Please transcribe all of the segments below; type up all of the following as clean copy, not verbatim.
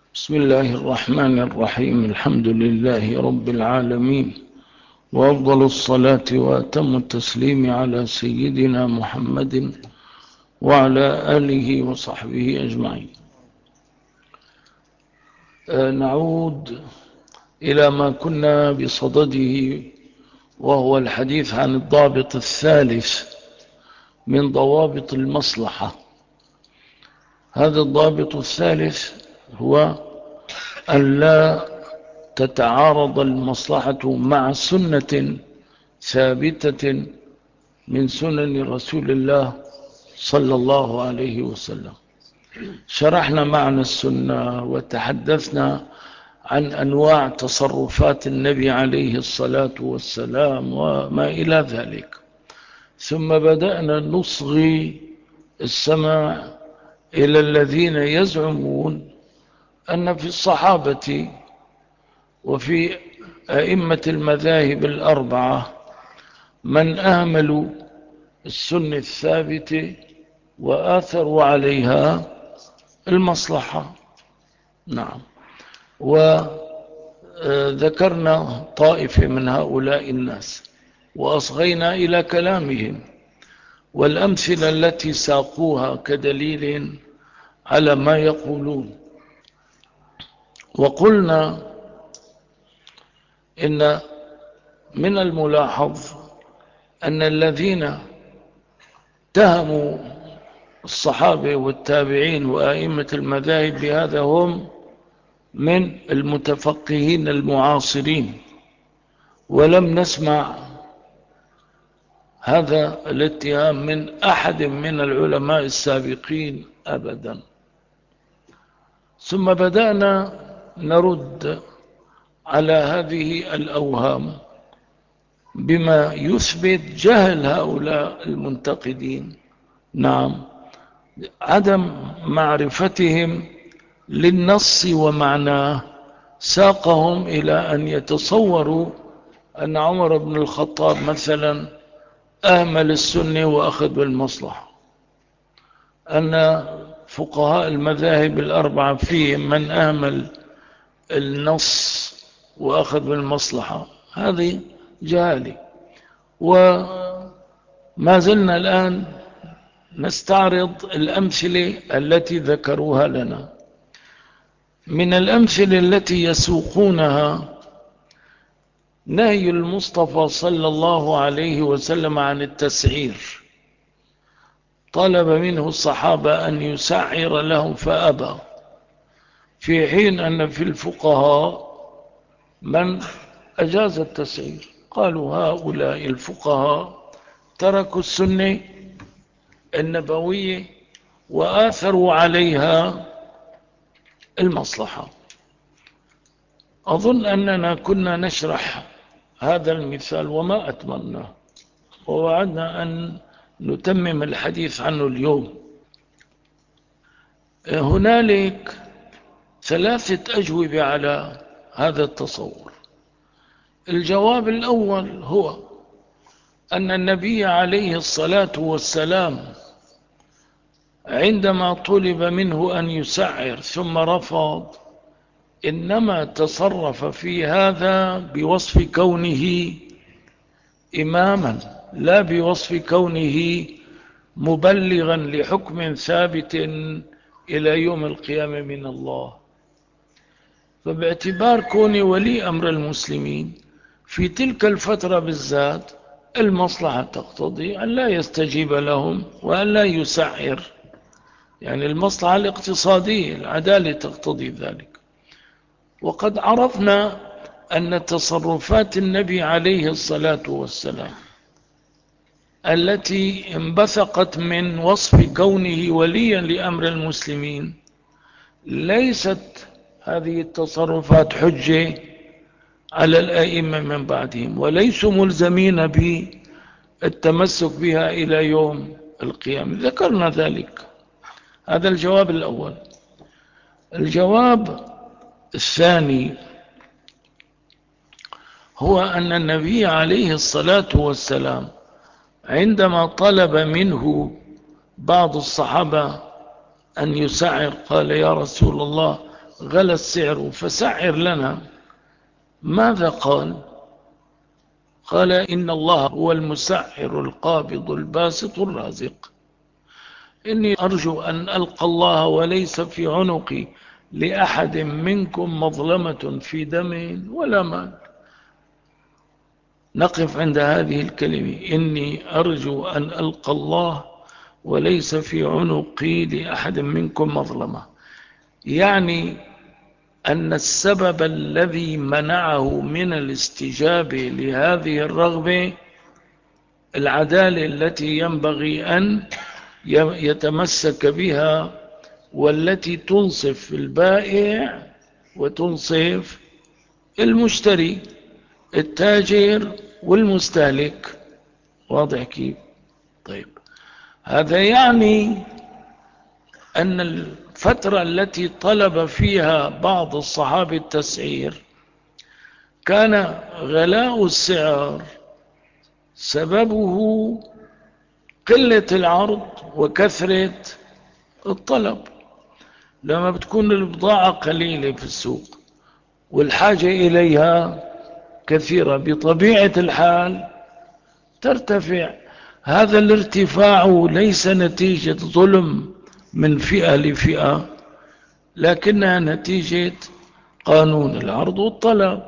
بسم الله الرحمن الرحيم. الحمد لله رب العالمين، وأفضل الصلاة وأتم التسليم على سيدنا محمد وعلى آله وصحبه أجمعين. نعود إلى ما كنا بصدده، وهو الحديث عن الضابط الثالث من ضوابط المصلحة. هذا الضابط الثالث هو أن لا تتعارض المصلحة مع سنة ثابتة من سنن رسول الله صلى الله عليه وسلم. شرحنا معنى السنة وتحدثنا عن أنواع تصرفات النبي عليه الصلاة والسلام وما إلى ذلك، ثم بدأنا نصغي السماع إلى الذين يزعمون أن في الصحابة وفي أئمة المذاهب الأربعة من أهملوا السنة الثابتة وآثروا عليها المصلحة. نعم، وذكرنا طائفة من هؤلاء الناس وأصغينا إلى كلامهم والأمثلة التي ساقوها كدليل على ما يقولون. وقلنا إن من الملاحظ أن الذين اتهموا الصحابة والتابعين وآئمة المذاهب بهذا هم من المتفقهين المعاصرين، ولم نسمع هذا الاتهام من أحد من العلماء السابقين أبدا. ثم بدأنا نرد على هذه الأوهام بما يثبت جهل هؤلاء المنتقدين. نعم، عدم معرفتهم للنص ومعناه ساقهم إلى أن يتصوروا أن عمر بن الخطاب مثلا أهمل السنة وأخذ بالمصلحة، أن فقهاء المذاهب الأربعة فيهم من أهمل النص وأخذ بالمصلحة. هذه جهالة، وما زلنا الآن نستعرض الأمثلة التي ذكروها لنا. من الأمثلة التي يسوقونها نهي المصطفى صلى الله عليه وسلم عن التسعير. طلب منه الصحابة أن يسعر لهم فأبى، في حين أن في الفقهاء من أجاز التسعير. قالوا هؤلاء الفقهاء تركوا السنة النبوية وآثروا عليها المصلحة. أظن أننا كنا نشرح هذا المثال وما أتمناه، ووعدنا أن نتمم الحديث عنه اليوم. هنالك ثلاثة أجوبة على هذا التصور. الجواب الأول هو أن النبي عليه الصلاة والسلام عندما طلب منه أن يسعر ثم رفض، إنما تصرف في هذا بوصف كونه إماما، لا بوصف كونه مبلغا لحكم ثابت إلى يوم القيامة من الله. فباعتبار كونه ولي أمر المسلمين في تلك الفترة بالذات، المصلحة تقتضي أن لا يستجيب لهم وأن لا يسعر، يعني المصلحة الاقتصادية، العدالة تقتضي ذلك. وقد عرفنا أن تصرفات النبي عليه الصلاة والسلام التي انبثقت من وصف كونه وليا لأمر المسلمين، ليست هذه التصرفات حجة على الأئمة من بعدهم، وليسوا ملزمين بالتمسك بها إلى يوم القيامة. ذكرنا ذلك. هذا الجواب الأول. الجواب الثاني هو أن النبي عليه الصلاة والسلام عندما طلب منه بعض الصحابة أن يسعر قال يا رسول الله غلى السعر فسعر لنا، ماذا قال؟ قال إن الله هو المسعر القابض الباسط الرازق. إني أرجو أن ألقى الله وليس في عنقي لأحد منكم مظلمة في دم ولا مال. نقف عند هذه الكلمة، إني أرجو أن ألقى الله وليس في عنقي لأحد منكم مظلمة. يعني أن السبب الذي منعه من الاستجابة لهذه الرغبة العدالة التي ينبغي أن يتمسك بها، والتي تنصف البائع وتنصف المشتري، التاجر والمستهلك. واضح كيف؟ طيب، هذا يعني أن الفترة التي طلب فيها بعض الصحابة التسعير كان غلاء السعر سببه قلة العرض وكثرة الطلب. لما بتكون البضاعة قليلة في السوق والحاجة إليها كثيرة، بطبيعة الحال ترتفع. هذا الارتفاع ليس نتيجة ظلم من فئة لفئة، لكنها نتيجة قانون العرض والطلب.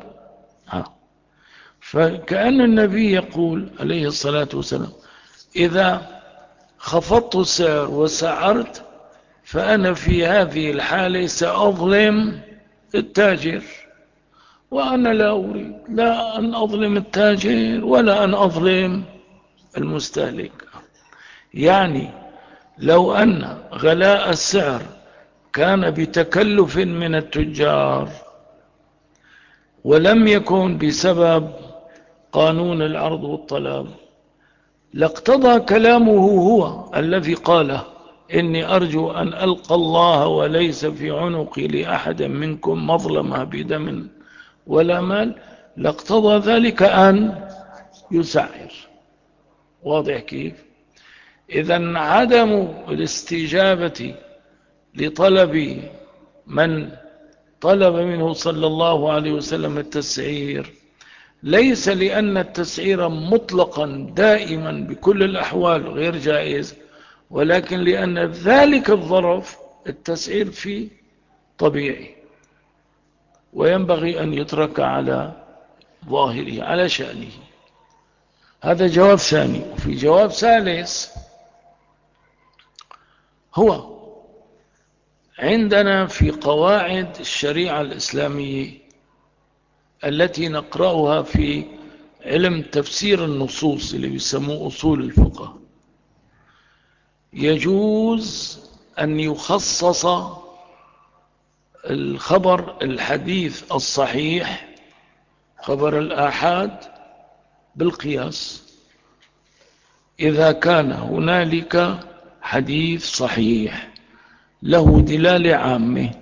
فكأن النبي يقول عليه الصلاة والسلام: إذا خفضت السعر وسعرت فأنا في هذه الحالة سأظلم التاجر، وأنا لا أريد لا أن أظلم التاجر ولا أن أظلم المستهلك. يعني لو أن غلاء السعر كان بتكلف من التجار ولم يكن بسبب قانون العرض والطلب، لاقتضى كلامه هو الذي قاله: إني أرجو أن ألقى الله وليس في عنقي لأحد منكم مظلمة بدم ولا مال، لاقتضى ذلك أن يسعر. واضح كيف؟ إذن عدم الاستجابة لطلب من طلب منه صلى الله عليه وسلم التسعير ليس لأن التسعير مطلقا دائما بكل الأحوال غير جائز، ولكن لأن ذلك الظرف التسعير فيه طبيعي وينبغي أن يترك على ظاهره على شأنه. هذا جواب ثاني. وفي جواب ثالث، هو عندنا في قواعد الشريعة الإسلامية التي نقرأها في علم تفسير النصوص اللي بيسموه أصول الفقه، يجوز أن يخصص الخبر الحديث الصحيح، خبر الآحاد، بالقياس إذا كان هنالك حديث صحيح له دلالة عامة،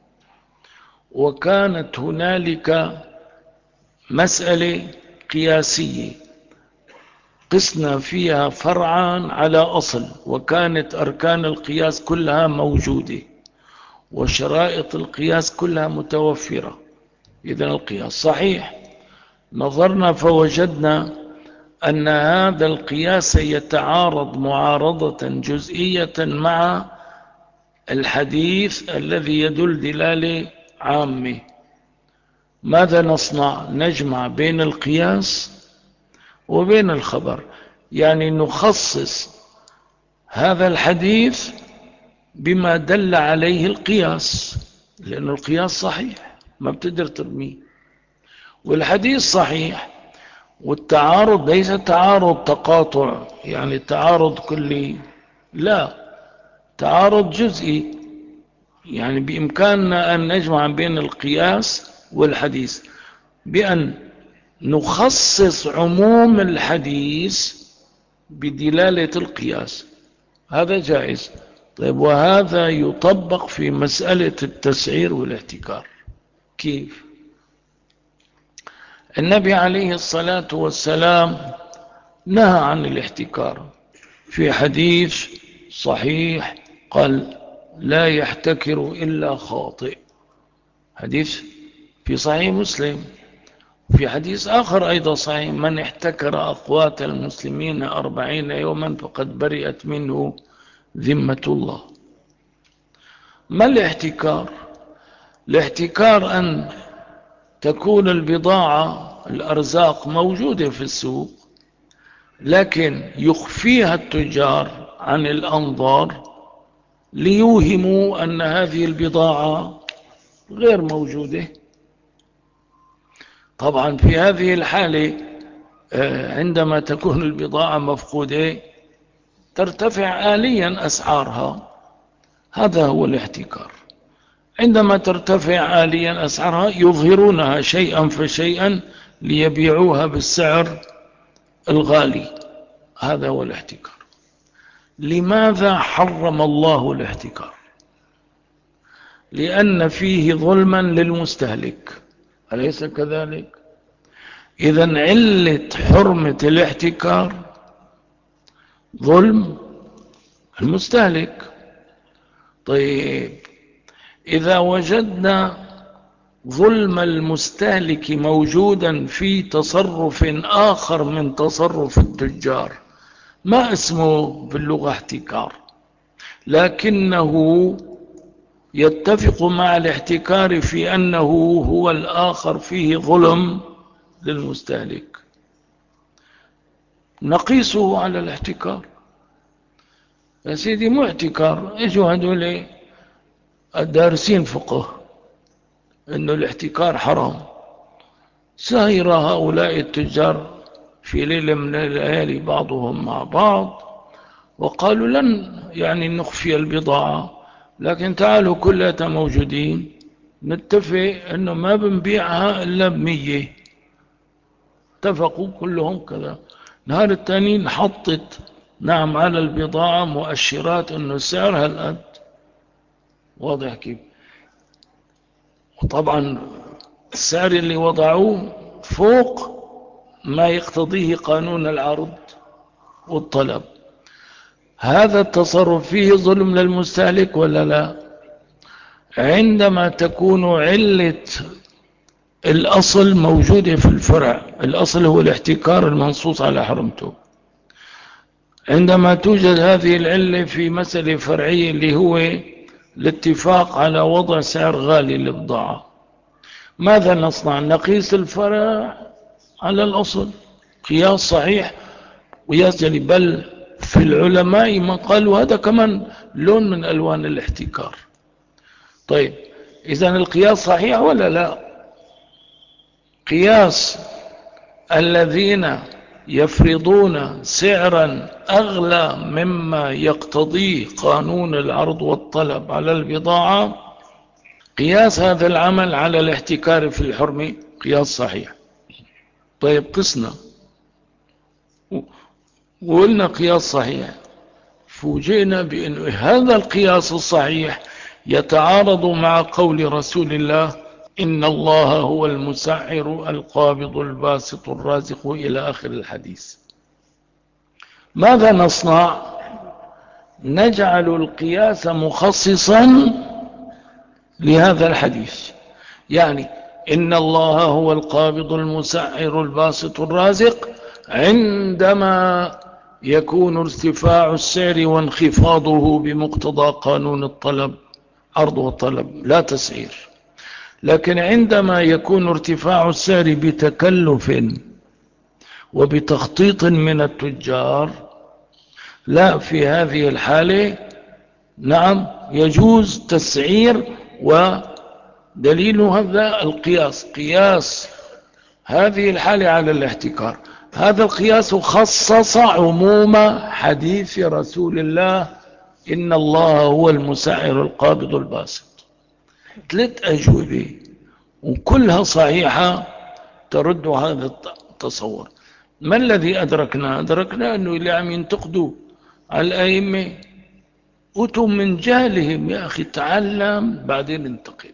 وكانت هنالك مسألة قياسية قسنا فيها فرعا على أصل، وكانت أركان القياس كلها موجودة وشرائط القياس كلها متوفرة، إذن القياس صحيح. نظرنا فوجدنا أن هذا القياس يتعارض معارضة جزئية مع الحديث الذي يدل دلالة عامة. ماذا نصنع؟ نجمع بين القياس وبين الخبر، يعني نخصص هذا الحديث بما دل عليه القياس، لأن القياس صحيح ما بتقدر ترميه، والحديث صحيح. والتعارض ليس تعارض تقاطع يعني تعارض كلي، لا، تعارض جزئي. يعني بإمكاننا أن نجمع بين القياس والحديث بأن نخصص عموم الحديث بدلالة القياس، هذا جائز. طيب، وهذا يطبق في مسألة التسعير والاحتكار. كيف؟ النبي عليه الصلاة والسلام نهى عن الاحتكار في حديث صحيح، قال: لا يحتكر إلا خاطئ. حديث في صحيح مسلم. في حديث آخر أيضا صحيح: من احتكر أقوات المسلمين 40 يوما فقد برئت منه ذمة الله. ما الاحتكار؟ الاحتكار أن تكون البضاعة الأرزاق موجودة في السوق، لكن يخفيها التجار عن الأنظار ليوهموا أن هذه البضاعة غير موجودة. طبعا في هذه الحالة عندما تكون البضاعة مفقودة ترتفع آليا أسعارها. هذا هو الاحتكار. عندما ترتفع آليا أسعارها يظهرونها شيئا فشيئا ليبيعوها بالسعر الغالي. هذا هو الاحتكار. لماذا حرم الله الاحتكار؟ لأن فيه ظلما للمستهلك، أليس كذلك؟ إذن علة حرمة الاحتكار ظلم المستهلك. طيب، إذا وجدنا ظلم المستهلك موجودا في تصرف آخر من تصرف التجار، ما اسمه باللغة احتكار، لكنه يتفق مع الاحتكار في أنه هو الآخر فيه ظلم للمستهلك، نقيسه على الاحتكار. يا سيدي مو احتكار. اجوا هدول الدارسين فقه انه الاحتكار حرام، سهر هؤلاء التجار في ليلة من الليالي بعضهم مع بعض وقالوا لن نخفي البضاعة، لكن تعالوا كلها موجودين نتفق انه ما بنبيعها الا ب100. اتفقوا كلهم كذا. نهار التاني حطت على البضاعة مؤشرات انه سعرها القد. واضح كيف؟ وطبعا السعر اللي وضعوه فوق ما يقتضيه قانون العرض والطلب. هذا التصرف فيه ظلم للمستهلك ولا لا؟ عندما تكون علة الأصل موجودة في الفرع، الأصل هو الاحتكار المنصوص على حرمته، عندما توجد هذه العلة في مسألة فرعية اللي هو الاتفاق على وضع سعر غالي للبضاعة، ماذا نصنع؟ نقيس الفرع على الأصل قياس صحيح ويسجل. بل في العلماء من قالوا هذا كمان لون من ألوان الاحتكار. طيب، إذن القياس صحيح ولا لا؟ قياس الذين يفرضون سعرا أغلى مما يقتضيه قانون العرض والطلب على البضاعة، قياس هذا العمل على الاحتكار في الحرمة قياس صحيح. طيب، قسنا وقلنا قياس صحيح، فوجئنا بأن هذا القياس الصحيح يتعارض مع قول رسول الله: إن الله هو المسعر القابض الباسط الرازق، إلى آخر الحديث. ماذا نصنع؟ نجعل القياس مخصصا لهذا الحديث، يعني إن الله هو القابض المسعر الباسط الرازق عندما يكون ارتفاع السعر وانخفاضه بمقتضى قانون الطلب، عرض والطلب لا تسعير. لكن عندما يكون ارتفاع السعر بتكلف وبتخطيط من التجار، لا، في هذه الحالة يجوز تسعير. ودليل هذا القياس، قياس هذه الحالة على الاحتكار. هذا القياس خصص عموم حديث رسول الله: إن الله هو المسعر القابض الباسط. 3 أجوبة وكلها صحيحة ترد هذا التصور. ما الذي أدركنا؟ أدركنا أنه اللي عم ينتقدوا على الأئمة أتوا من جهلهم. يا أخي تعلم بعدين انتقد.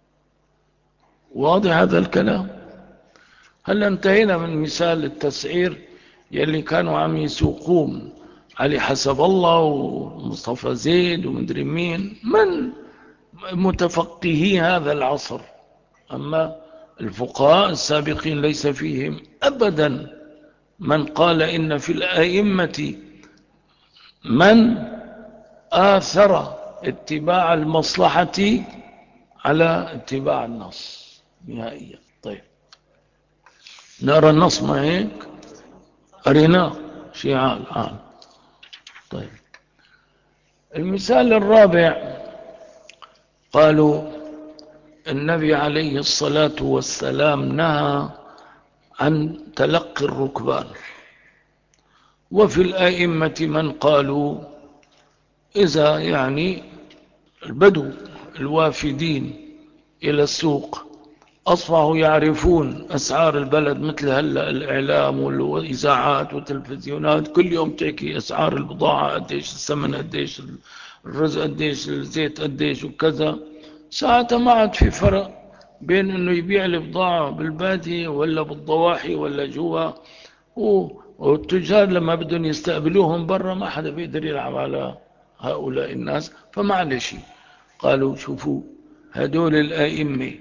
واضح هذا الكلام؟ هل انتهينا من مثال التسعير يلي كانوا عم يسوقون علي حسب الله ومصطفى زيد ومدري مين من متفقهي هذا العصر؟ أما الفقهاء السابقين ليس فيهم أبدا من قال إن في الأئمة من آثر اتباع المصلحة على اتباع النص نهائيا. طيب نرى النص ما هيك قريناه شيعة الآن. طيب المثال الرابع قالوا النبي عليه الصلاة والسلام نهى عن تلقي الركبان، وفي الآئمة من قالوا إذا يعني البدو الوافدين إلى السوق أصبحوا يعرفون أسعار البلد مثل هلأ الإعلام والإذاعات والتلفزيونات كل يوم تحكي أسعار البضاعة قديش، الثمن قديش، الرز قديش، الزيت قديش وكذا. ساعتها ما عاد في فرق بين انه يبيع البضاعة بالبادية ولا بالضواحي ولا جوا، والتجار لما بدهم يستقبلوهم برا ما حدا بيقدر يلعب على هؤلاء الناس. فمعلش قالوا شوفوا هدول الآئمة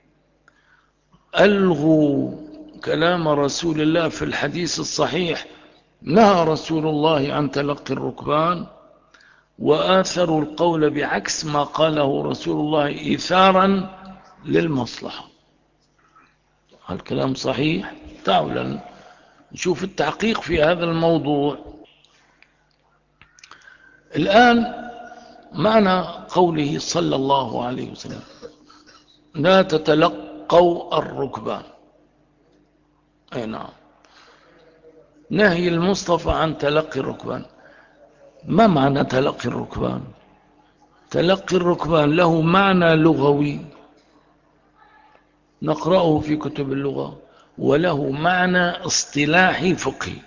ألغوا كلام رسول الله في الحديث الصحيح، نهى رسول الله عن تلقي الركبان، وآثروا القول بعكس ما قاله رسول الله إيثارا للمصلحة. الكلام صحيح. تعالوا نشوف التحقيق في هذا الموضوع. الآن معنى قوله صلى الله عليه وسلم لا تتلقوا الركبان، أي نعم، نهي المصطفى عن تلقي الركبان. ما معنى تلقي الركبان؟ تلقي الركبان له معنى لغوي نقرأه في كتب اللغة، وله معنى اصطلاحي فقهي.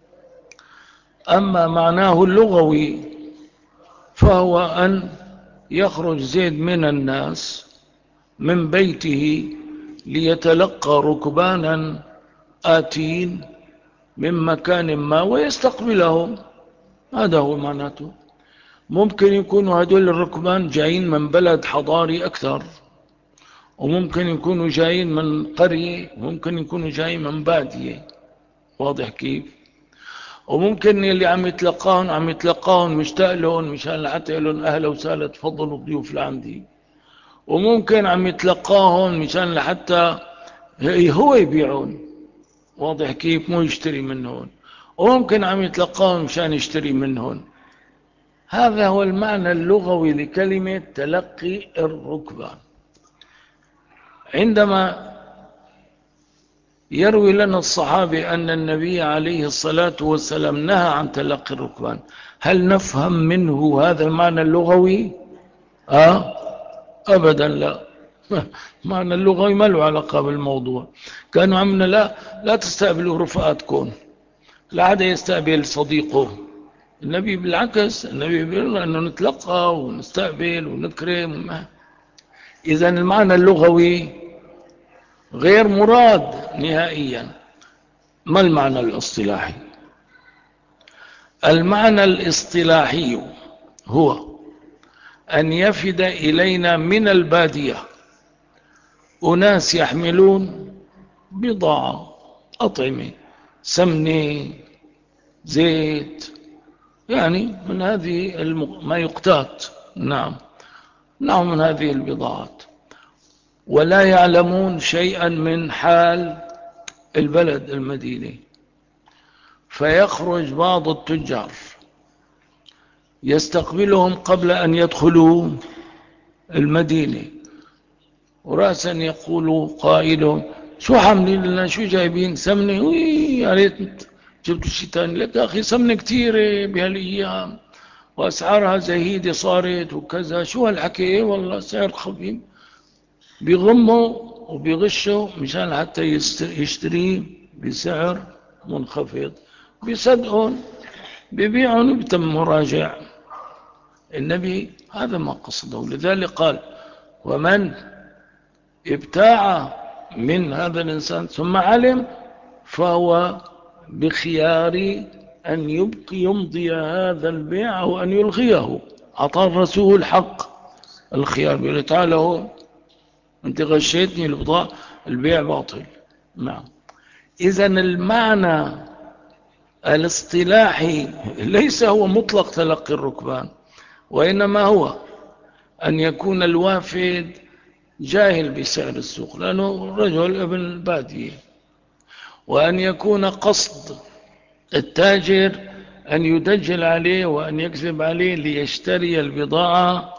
أما معناه اللغوي فهو أن يخرج زيد من الناس من بيته ليتلقى ركبانا آتين من مكان ما ويستقبلهم. هذا هو معناته. ممكن يكونوا هدول الركبان جايين من بلد حضاري أكثر، وممكن يكونوا جايين من قرية، وممكن يكونوا جايين من بادية. واضح كيف؟ وممكن اللي عم يتلقاهم مشتاق لهم مشان لحتى يقول لهم أهلا وسهلا تفضلوا ضيوف لعندي، وممكن عم يتلقاهم مشان لحتى هو يبيعون. واضح كيف؟ مو يشتري منهم. وممكن عم يتلقاهم مشان يشتري منهم. هذا هو المعنى اللغوي لكلمة تلقي الركبان. عندما يروي لنا الصحابي أن النبي عليه الصلاة والسلام نهى عن تلقي الركبان، هل نفهم منه هذا المعنى اللغوي؟ أبدا لا. معنى اللغوي ما له علاقة بالموضوع. كانوا عمنا لا تستقبلوا رفقاتكم، لا عاد يستقبل صديقه. النبي بالعكس، النبي بيقول أنه نتلقى ونستقبل ونكرم. إذن المعنى اللغوي غير مراد نهائيا. ما المعنى الاصطلاحي؟ المعنى الاصطلاحي هو أن يفد إلينا من البادية أناس يحملون بضاعة، أطعمة، سمنة، زيت، يعني من هذه ما يقتات. نعم من هذه البضاعات، ولا يعلمون شيئا من حال البلد المدينة. فيخرج بعض التجار يستقبلهم قبل أن يدخلوا المدينة، ورأسا يقول قائل شو حاملين لنا، شو جايبين؟ سمنة؟ يا ريت جبتوا شيء ثاني. لك يا أخي سمنة كثيرة بهالأيام وأسعارها زهيدة صارت وكذا. شو هالحكي؟ والله سعر خفيف. بيغموا وبيغشوا مشان حتى يشتريه بسعر منخفض، بيصدقون، بيبيعون وبتم مراجع. النبي هذا ما قصده. لذلك قال ومن ابتاع من هذا الإنسان ثم علم فهو بخيار أن يمضي هذا البيع أو أن يلغيه. أعطى الرسول الحق الخيار، بيقول تعالى هو أنت غشيتني البضاعة، البيع باطل. نعم. إذن المعنى الاصطلاحي ليس هو مطلق تلقي الركبان، وإنما هو أن يكون الوافد جاهل بسعر السوق لأنه رجل ابن البادية، وأن يكون قصد التاجر أن يدجل عليه وأن يكذب عليه ليشتري البضاعة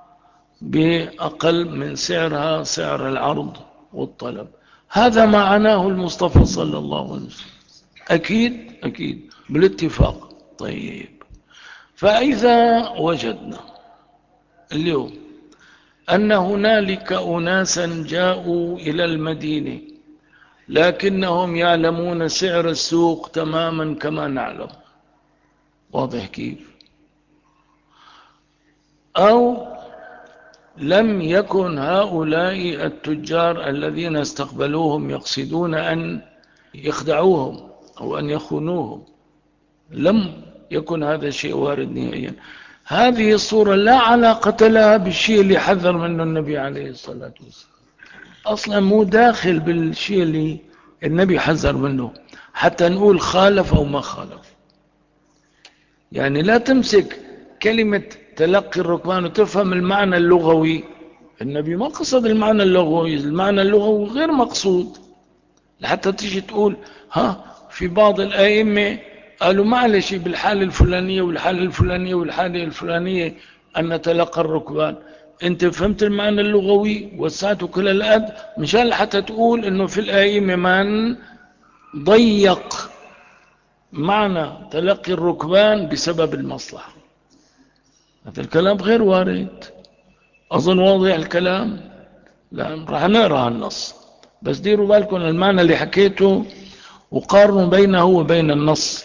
بأقل من سعرها، سعر العرض والطلب. هذا معناه المصطفى صلى الله عليه وسلم. أكيد أكيد بالاتفاق. طيب، فإذا وجدنا اليوم أن هنالك أناسا جاءوا إلى المدينة لكنهم يعلمون سعر السوق تماما كما نعلم، واضح كيف؟ أو لم يكن هؤلاء التجار الذين استقبلوهم يقصدون أن يخدعوهم أو أن يخونوهم، لم يكن هذا الشيء وارد نهائيا. هذه الصورة لا علاقة لها بالشيء اللي حذر منه النبي عليه الصلاة والسلام، أصلا مو داخل بالشيء اللي النبي حذر منه حتى نقول خالف أو ما خالف. يعني لا تمسك كلمة تلقي الركبان وتفهم المعنى اللغوي. النبي ما قصد المعنى اللغوي، المعنى اللغوي غير مقصود. لحتى تيجي تقول في بعض الأئمة قالوا معلش بالحالة الفلانية والحالة الفلانية والحالة الفلانية أن نتلقى الركبان. انت فهمت المعنى اللغوي وسعته كل الأد مشان حتى تقول انه في الأئمة من ضيق معنى تلقي الركبان بسبب المصلحة. هذا الكلام غير وارد. أظن واضح الكلام. لا، راح نقرأ النص بس ديروا بالكم المعنى اللي حكيته وقارنوا بينه وبين النص.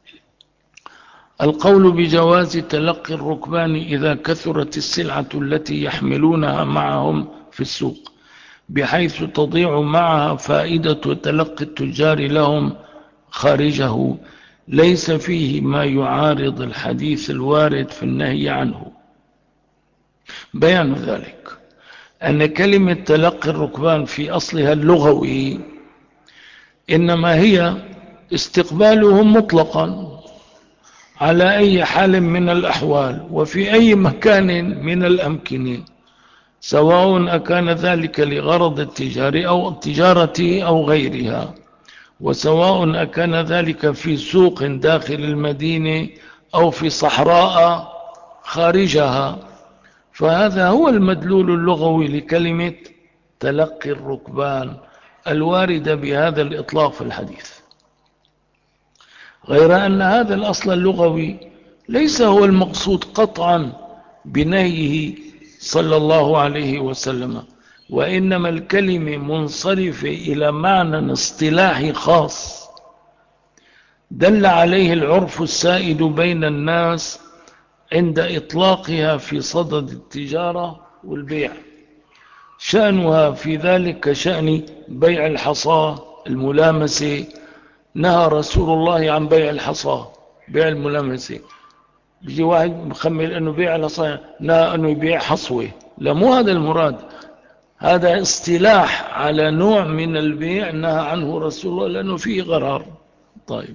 القول بجواز تلقي الركبان إذا كثرت السلعة التي يحملونها معهم في السوق بحيث تضيع معها فائدة تلقي التجار لهم خارجه، ليس فيه ما يعارض الحديث الوارد في النهي عنه. بيان ذلك أن كلمة تلقي الركبان في أصلها اللغوي إنما هي استقبالهم مطلقا على أي حال من الأحوال وفي أي مكان من الأمكنة، سواء أكان ذلك لغرض التجارة أو غيرها، وسواء أكان ذلك في سوق داخل المدينة أو في صحراء خارجها. فهذا هو المدلول اللغوي لكلمة تلقي الركبان الواردة بهذا الإطلاق في الحديث، غير أن هذا الأصل اللغوي ليس هو المقصود قطعا بنهيه صلى الله عليه وسلم، وإنما الكلمة منصرفة إلى معنى اصطلاحي خاص دل عليه العرف السائد بين الناس عند إطلاقها في صدد التجارة والبيع. شأنها في ذلك كشأن بيع الحصى الملامسة. نهى رسول الله عن بيع الحصى، بيع الملامسة. بيجي واحد مخمل أنه بيع الحصى نهى أنه يبيع حصوة، لا مو هذا المراد. هذا اصطلاح على نوع من البيع نهى عنه رسول الله لأنه فيه غرار. طيب،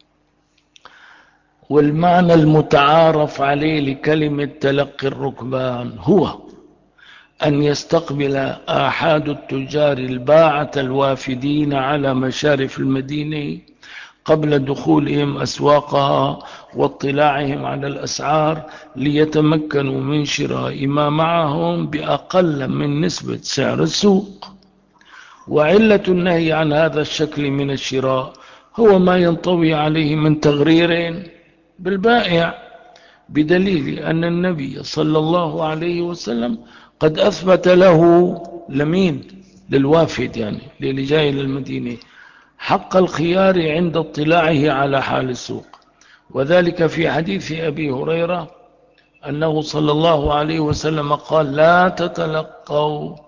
والمعنى المتعارف عليه لكلمة تلقي الركبان هو أن يستقبل آحاد التجار الباعة الوافدين على مشارف المدينة قبل دخولهم أسواقها واطلاعهم على الأسعار ليتمكنوا من شراء ما معهم بأقل من نسبة سعر السوق. وعلة النهي عن هذا الشكل من الشراء هو ما ينطوي عليه من تغرير بالبائع، بدليل أن النبي صلى الله عليه وسلم قد أثبت له لمين للوافد يعني للي جاي للمدينة حق الخيار عند اطلاعه على حال السوق، وذلك في حديث أبي هريرة أنه صلى الله عليه وسلم قال لا تتلقوا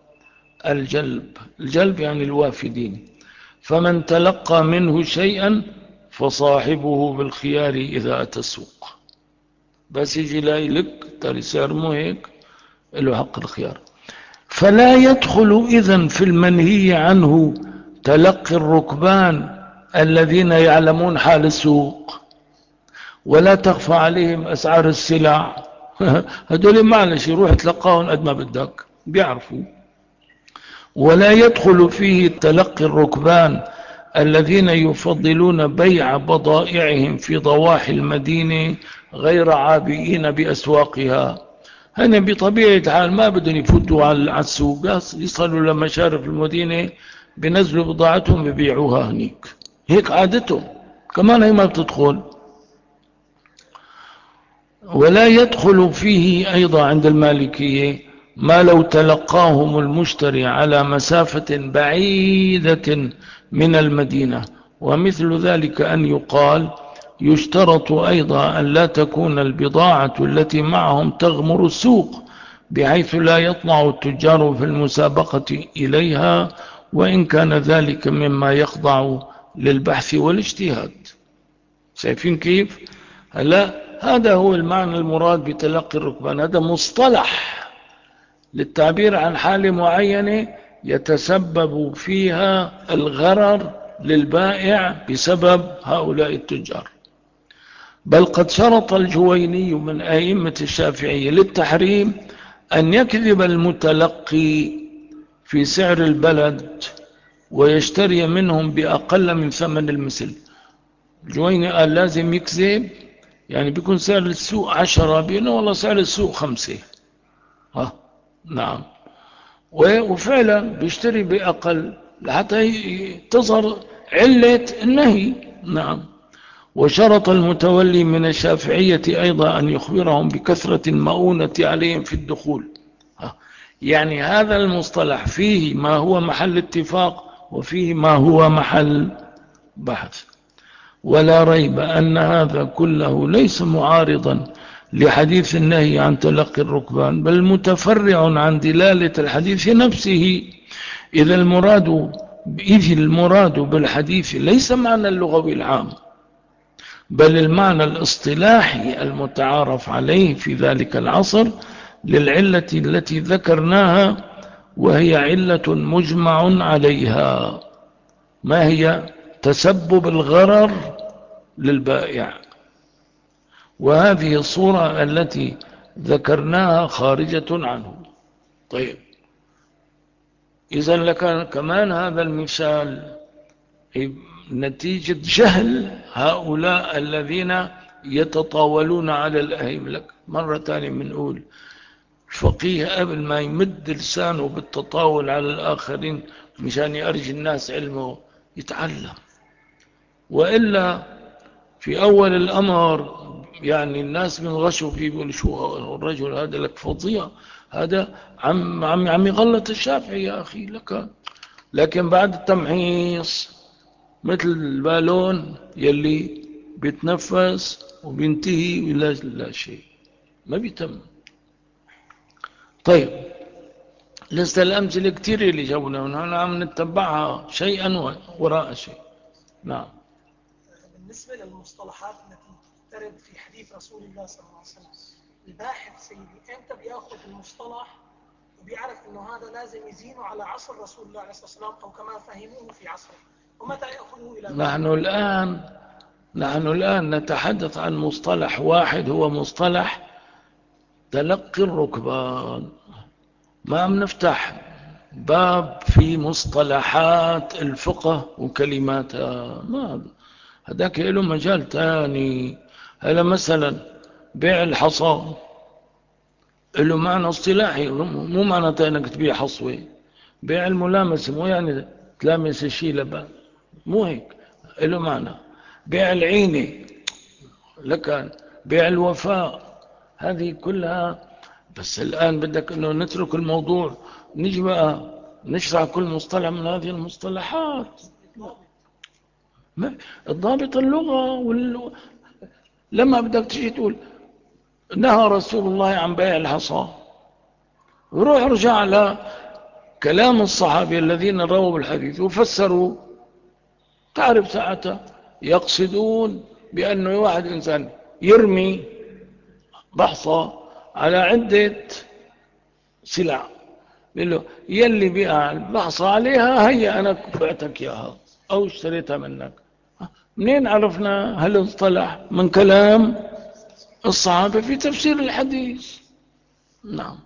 الجلب يعني الوافدين، فمن تلقى منه شيئا فصاحبه بالخيار إذا أتى السوق. بس يجي لاي لك ترى سعر مو هيك له حق الخيار. فلا يدخل إذن في المنهي عنه تلقي الركبان الذين يعلمون حال السوق ولا تخفى عليهم أسعار السلع. هذول معلش يروح تلقاهم قد ما بدك بيعرفوا. ولا يدخل فيه تلقي الركبان الذين يفضلون بيع بضائعهم في ضواحي المدينة غير عابئين بأسواقها. هنا بطبيعة الحال ما بدهم يفوتوا على السوق، يصلوا لمشارف المدينة بنزلوا بضاعتهم ببيعوها هنيك، هيك عادتهم، كمان هي ما بتدخل. ولا يدخل فيه أيضا عند المالكية ما لو تلقاهم المشتري على مسافة بعيدة من المدينة، ومثل ذلك أن يقال يشترط أيضا أن لا تكون البضاعة التي معهم تغمر السوق بحيث لا يطمع التجار في المسابقة إليها، وإن كان ذلك مما يخضع للبحث والاجتهاد. شايفين كيف؟ هلا هذا هو المعنى المراد بتلقي الركبان. هذا مصطلح للتعبير عن حالة معينة يتسبب فيها الغرر للبائع بسبب هؤلاء التجار. بل قد شرط الجويني من أئمة الشافعية للتحريم أن يكذب المتلقي في سعر البلد ويشتري منهم بأقل من ثمن المثل. الجويني قال لازم يكذب، يعني بيكون سعر السوق 10 بيقول والله سعر السوق 5. نعم، وفعلا بيشتري بأقل حتى تظهر علة النهي. نعم. وشرط المتولي من الشافعية أيضا أن يخبرهم بكثرة المؤونة عليهم في الدخول. يعني هذا المصطلح فيه ما هو محل اتفاق وفيه ما هو محل بحث. ولا ريب أن هذا كله ليس معارضا لحديث النهي عن تلقي الركبان، بل متفرع عن دلالة الحديث نفسه، إذ المراد بالحديث ليس معنى اللغوي العام، بل المعنى الاصطلاحي المتعارف عليه في ذلك العصر للعلة التي ذكرناها، وهي علة مجمع عليها. ما هي؟ تسبب الغرر للبائع. وهذه الصورة التي ذكرناها خارجة عنه. طيب، إذن لكان كمان هذا المثال نتيجة جهل هؤلاء الذين يتطاولون على الأئمة. لك مرة ثانية بنقول الفقيه قبل ما يمد لسانه بالتطاول على الآخرين مشان يرجي الناس علمه يتعلم، وإلا في أول الأمر يعني الناس من غشوا فيه بيقول شو الرجل هذا لك فظيع، هذا عم يغلط الشافعي يا أخي لك. لكن بعد التمحيص مثل البالون يلي بيتنفس وبينتهي إلى لا شيء، ما بيتم. طيب، لسه الأمثلة كتير اللي جاونا ونحن عم نتبعها شيئا وراء شيء. نعم. بالنسبة للمصطلحات التي ترد في حديث رسول الله صلى الله عليه وسلم، الباحث سيدي امتى بياخذ المصطلح وبيعرف انه هذا لازم يزينه على عصر رسول الله عليه الصلاة والسلام او كما فهموه في عصره، ومتى يأخذه الى نحن الآن نتحدث عن مصطلح واحد، هو مصطلح تلقي الركبان. ما عم نفتح باب في مصطلحات الفقه وكلماتها، ما هذاك له مجال تاني. هلا مثلا بيع الحصى له معنى اصطلاحي، مو معنى انك تبيع حصوة. بيع الملامسة مو يعني تلامس الشيء لبا، مو هيك، له معنى. بيع العينة لك، بيع الوفاء، هذه كلها. بس الآن بدك انه نترك الموضوع نجي بقى نشرح كل مصطلح من هذه المصطلحات. الضابط اللغة لما بدك تجي تقول نهى رسول الله عن بيع الحصى، وروح ارجع على كلام الصحابة الذين رووا بالحديث وفسروا، تعرف ساعتها يقصدون بأنه واحد إنسان يرمي بحصة على عدة سلع، بيقول له يلي بيع بحصى عليها هي أنا بعتك إياها أو اشتريتها منك. منين عرفنا هل اصطلح؟ من كلام الصحابة في تفسير الحديث. نعم.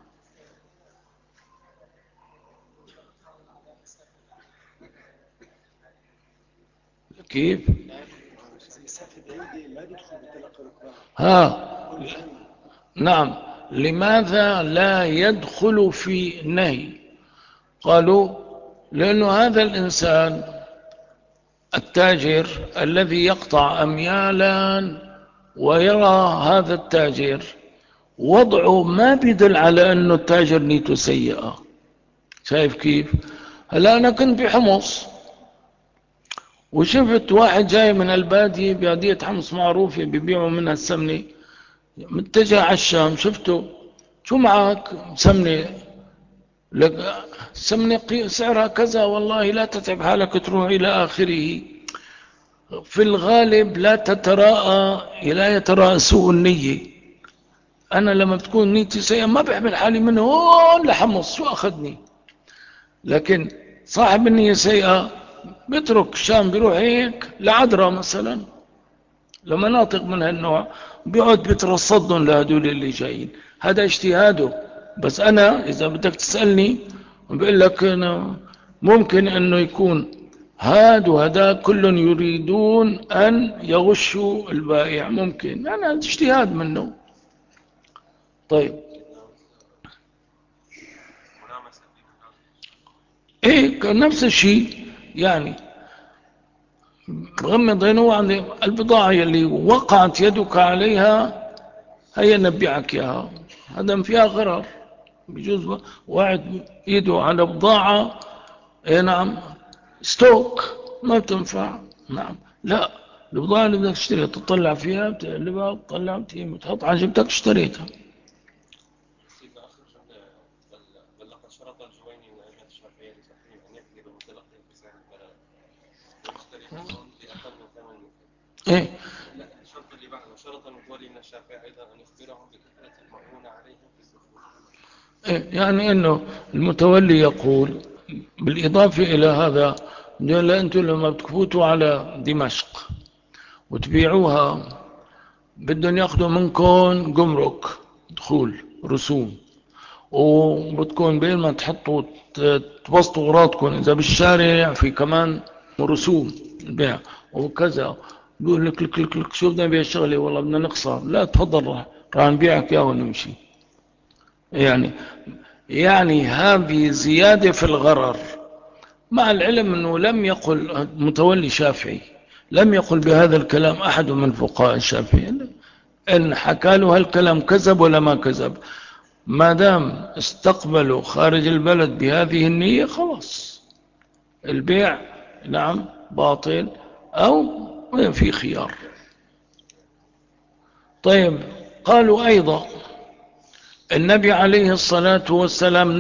كيف؟ ها، نعم. لماذا لا يدخل في النهي؟ قالوا لأنه هذا الإنسان التاجر الذي يقطع أميالا ويرى هذا التاجر وضعه ما بيدل على أنه التاجر نيته سيئة. شايف كيف؟ هلا أنا كنت بحمص وشفت واحد جاي من البادية، بادية حمص معروفة بيبيعوا منها السمنة، متجه على الشام. شفته، شو معك؟ سمنة. لك سمنة سعرها كذا، والله لا تتعب حالك تروح إلى آخره. في الغالب لا يتراءى سوء النية. أنا لما بتكون نيتي سيئة ما بحمل حالي منه هون لحمص شو أخذني. لكن صاحب النية سيئة بيترك الشام بيروح هيك لعذرة مثلا، لمناطق من هالنوع، بيقعد بيترصدهم لهدول اللي جايين. هذا اجتهاده. بس أنا إذا بدك تسألني بقول لك أنا ممكن أنه يكون هاد وهذا كل يريدون أن يغشوا البائع، ممكن أنا اجتهاد منه. طيب ايه نفس الشيء يعني. غمض عينه عن البضاعة اللي وقعت يدك عليها هيا نبيعك اياها، هذا فيها غرر. بجوز واحد ايده على بضاعة، ايه نعم، ستوك ما بتنفع. نعم، لا، البضاعة اللي بدك تشتريها تطلع فيها، بتقلبها، تطلع، بتحط على جبتك اشتريتها. ايه الشرط اللي بعده شرط المتولي من الشافعي ايضا ان يخبرهم بكثره المؤونه عليهم في الدخول. يعني انه المتولي يقول بالاضافه الى هذا، انتم لما بتفوتوا على دمشق وتبيعوها بدهم ياخذوا منكم جمرك، دخول، رسوم، وبتكون بين ما تحطوا تبسطوا اغراضكم اذا بالشارع في كمان رسوم البيع وكذا. بيقول لك شو بدنا نبيع الشغله، والله بدنا نقصر. لا تفضل، راح نبيعك اياه ونمشي. يعني هذه زياده في الغرر، مع العلم انه لم يقل متولي شافعي، لم يقل بهذا الكلام احد من فقهاء الشافعي. ان حكى له هالكلام كذب ولا ما كذب، ما دام استقبلوا خارج البلد بهذه النية خلاص البيع نعم باطل أو في خيار. طيب قالوا أيضا النبي عليه الصلاة والسلام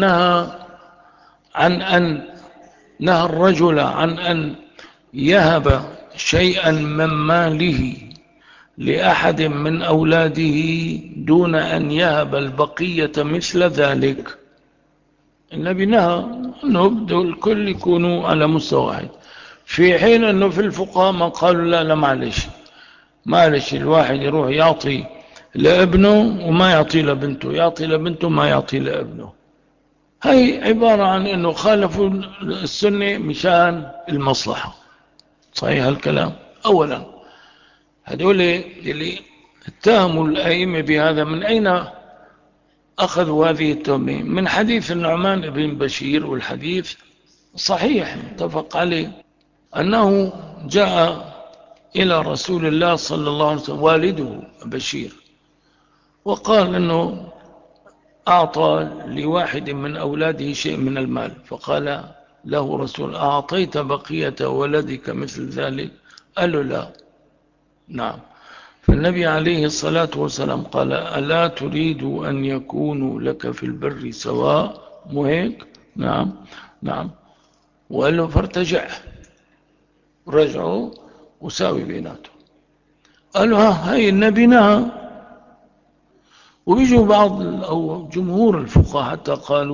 نهى الرجل عن أن يهب شيئا من ماله لأحد من أولاده دون أن يهب البقية مثل ذلك. النبي نهى أنه بده الكل يكونوا على مستوى واحد، في حين أنه في الفقهاء ما قالوا لا لا معلش الواحد يروح يعطي لابنه وما يعطي لبنته، يعطي لبنته ما يعطي لابنه. هي عبارة عن أنه خالفوا السنة مشان المصلحة. صحيح الكلام. أولا هذول اللي اتهموا الأئمة بهذا من أين أخذوا هذه التهمة؟ من حديث النعمان بن بشير، والحديث صحيح متفق عليه، أنه جاء إلى رسول الله صلى الله عليه وسلم والده بشير وقال أنه أعطى لواحد من أولاده شيء من المال، فقال له رسول أعطيت بقية ولدك مثل ذلك؟ قال له لا. نعم. فالنبي عليه الصلاة والسلام قال ألا تريد أن يكونوا لك في البر سواء؟ مو هيك؟ نعم نعم. وقال له فارتجع، رجعوا وساوي بيناته. قالوا هاي النبي نهى. وبيجوا بعض أو جمهور الفقهاء حتى قالوا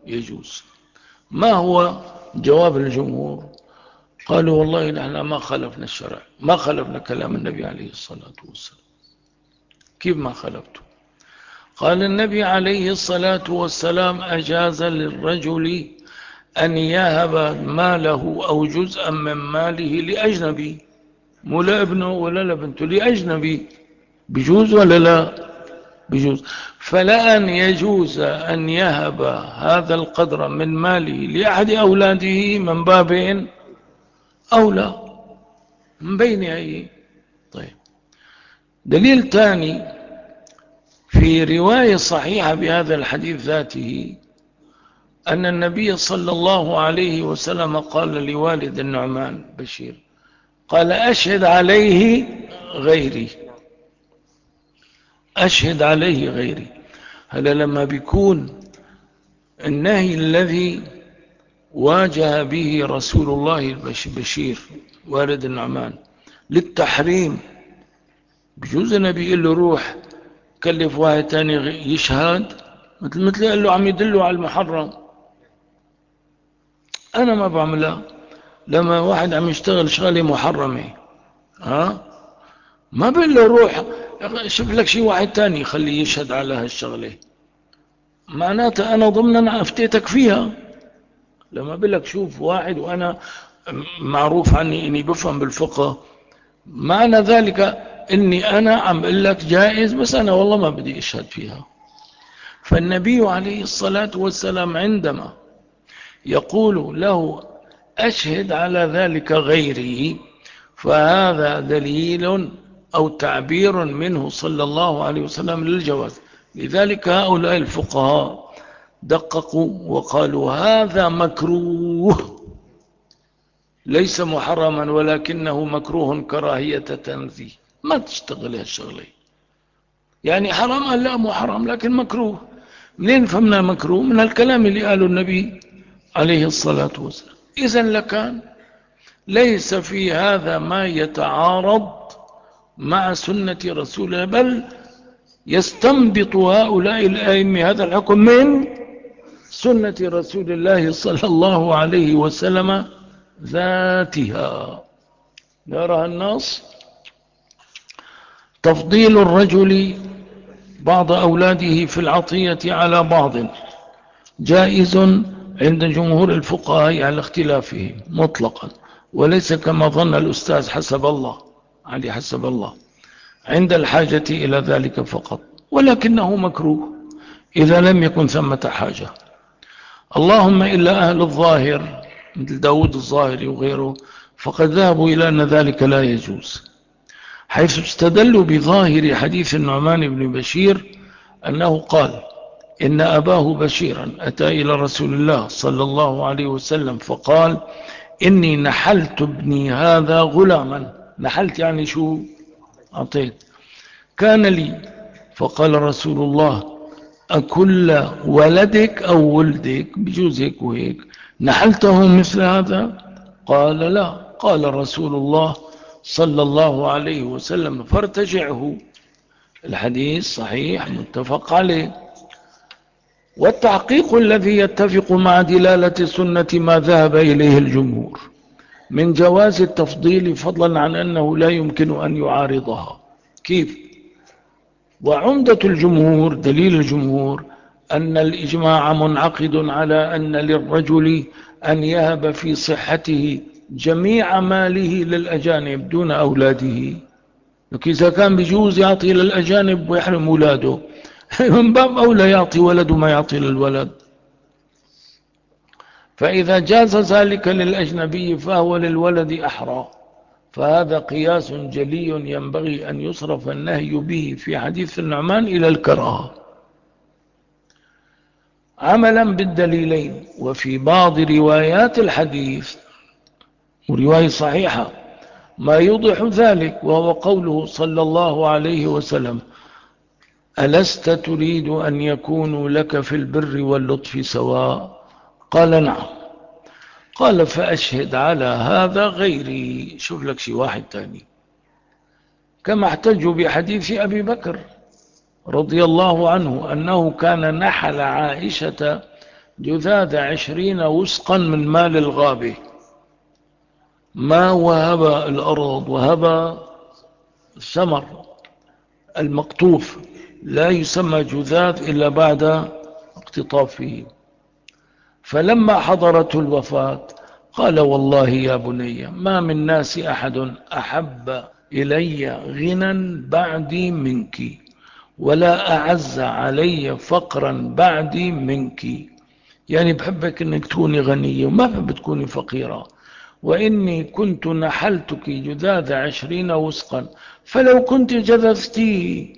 يجوز. ما هو جواب الجمهور؟ قالوا والله نحن ما خالفنا الشرع، ما خالفنا كلام النبي عليه الصلاة والسلام. كيف ما خالفته؟ قال النبي عليه الصلاة والسلام أجاز للرجل أن يهب ماله أو جزءا من ماله لأجنبي، مو لابنه ولا لبنته، لأجنبي. بجوز ولا لا؟ بجوز. فلأن يجوز أن يهب هذا القدر من ماله لأحد أولاده من باب أولى، من بين أي. طيب، دليل ثاني في رواية صحيحة بهذا الحديث ذاته أن النبي صلى الله عليه وسلم قال لوالد النعمان بشير، قال أشهد عليه غيري، أشهد عليه غيري. هذا لما بيكون النهي الذي واجه به رسول الله بشير والد النعمان للتحريم، بجوز النبي يقول له روح كلف واحد تاني يشهد، مثل قال له عم يدله على المحرم. أنا ما بعملها. لما واحد عم يشتغل شغلة محرمة، ما بقول له روح شوف لك شي واحد تاني خليه يشهد على هالشغلة، معناتها أنا ضمنا أفتيتك فيها. لما بقول لك شوف واحد، وأنا معروف عني إني بفهم بالفقه، معنى ذلك إني أنا عم بقول لك جائز، بس أنا والله ما بدي أشهد فيها. فالنبي عليه الصلاة والسلام عندما يقول له أشهد على ذلك غيري، فهذا دليل أو تعبير منه صلى الله عليه وسلم للجواز. لذلك هؤلاء الفقهاء دققوا وقالوا هذا مكروه، ليس محرما ولكنه مكروه كراهية تنزيه. ما تشتغل هالشغلة، يعني حرام لا مو حرام لكن مكروه. منين فهمنا مكروه؟ من الكلام اللي قاله النبي عليه الصلاة والسلام. إذن لكان ليس في هذا ما يتعارض مع سنة رسول الله، بل يستنبط هؤلاء الأئمة هذا الحكم من سنة رسول الله صلى الله عليه وسلم ذاتها. نرى النص: تفضيل الرجل بعض أولاده في العطية على بعض جائز عند جمهور الفقهاء على اختلافهم مطلقا، وليس كما ظن الأستاذ حسب الله علي حسب الله عند الحاجة إلى ذلك فقط، ولكنه مكروه إذا لم يكن ثمة حاجة. اللهم إلا أهل الظاهر مثل داود الظاهري وغيره فقد ذهبوا إلى أن ذلك لا يجوز، حيث استدلوا بظاهر حديث النعمان بن بشير أنه قال إن أباه بشيرا أتى إلى رسول الله صلى الله عليه وسلم فقال إني نحلت ابني هذا غلاما. نحلت يعني شو؟ أعطيت. كان لي، فقال رسول الله أكل ولدك أو ولدك، بجوز هيك وهيك، نحلته مثل هذا؟ قال لا. قال رسول الله صلى الله عليه وسلم فارتجعه. الحديث صحيح متفق عليه. والتحقيق الذي يتفق مع دلالة سنة ما ذهب إليه الجمهور من جواز التفضيل، فضلا عن أنه لا يمكن أن يعارضها. كيف؟ وعمدة الجمهور، دليل الجمهور أن الإجماع منعقد على أن للرجل أن يهب في صحته جميع ماله للأجانب دون أولاده. لكن إذا كان بجوز يعطي للأجانب ويحرم أولاده، من باب أولى يعطي ولده ما يعطي للولد. فإذا جاز ذلك للأجنبي فهو للولد أحرى. فهذا قياس جلي ينبغي أن يصرف النهي به في حديث النعمان إلى الكراهة عملا بالدليلين. وفي بعض روايات الحديث ورواية صحيحة ما يوضح ذلك، وهو قوله صلى الله عليه وسلم ألست تريد أن يكونوا لك في البر واللطف سواء؟ قال نعم. قال فأشهد على هذا غيري. شوف لك شي واحد تاني، كما احتجوا بحديث أبي بكر رضي الله عنه أنه كان نحل عائشة جذاذ 20 وسقا من مال الغابة. ما وهب الأرض وهب الثمر المقطوف لا يسمى جذاذ إلا بعد اقتطافه. فلما حضرته الوفاة قال والله يا بني ما من ناس أحد أحب إلي غنى بعدي منك، ولا أعز علي فقرا بعدي منك. يعني بحبك أنك تكوني غنية وما بحب تكوني فقيرة، وإني كنت نحلتك جذاذ 20 وسقا، فلو كنت جذذتيه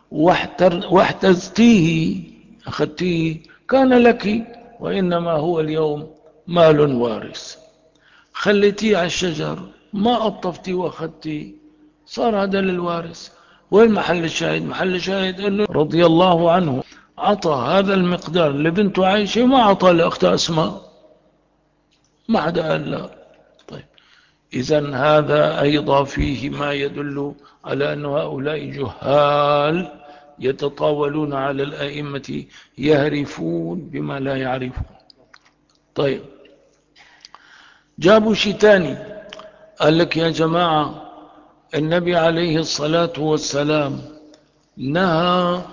واحتزتيه أخذتيه كان لك، وإنما هو اليوم مال وارث. خليتيه على الشجر ما قطفتيه وأخذتيه صار هذا للوارث. وين محل الشاهد؟ محل الشاهد أنه رضي الله عنه عطى هذا المقدار لبنته عائشة وما عطى لأختها أسماء، ما حدا قال لا. طيب إذن هذا أيضا فيه ما يدل على أن هؤلاء جهال يتطاولون على الأئمة يهرفون بما لا يعرفون. طيب جابوا شيء تاني، قال لك يا جماعة النبي عليه الصلاة والسلام نهى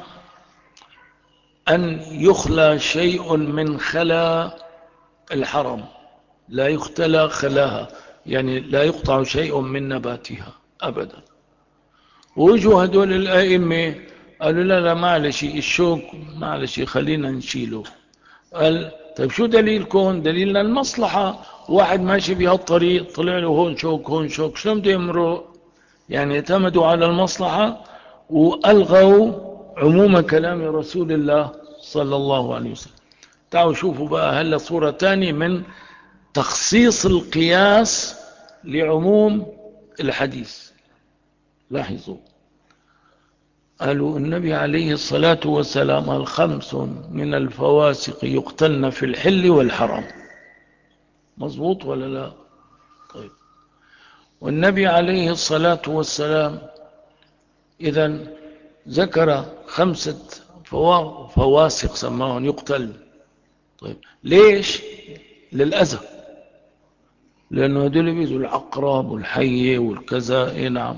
أن يخلى شيء من خلا الحرم، لا يختلى خلاها، يعني لا يقطع شيء من نباتها أبدا. ووجوا هدول الآئمة قالوا لا لا معلش الشوك معلش خلينا نشيله. قال طيب شو دليلكم؟ دليلنا المصلحة. واحد ماشي بهالطريق طلع له هون شوك هون شوك، شلون بده يمرق؟ يعني اعتمدوا على المصلحة وألغوا عموم كلام رسول الله صلى الله عليه وسلم. تعالوا شوفوا بقى هلا صورة تانية من تخصيص القياس لعموم الحديث. لاحظوا قالوا النبي عليه الصلاة والسلام الخمس من الفواسق يقتلن في الحل والحرم، مظبوط ولا لا؟ طيب والنبي عليه الصلاة والسلام إذن ذكر 5 فواسق سماهم يقتل. طيب ليش؟ للأذى، لأنه هدول بيزوا العقرب والحية والكذا. إيه نعم.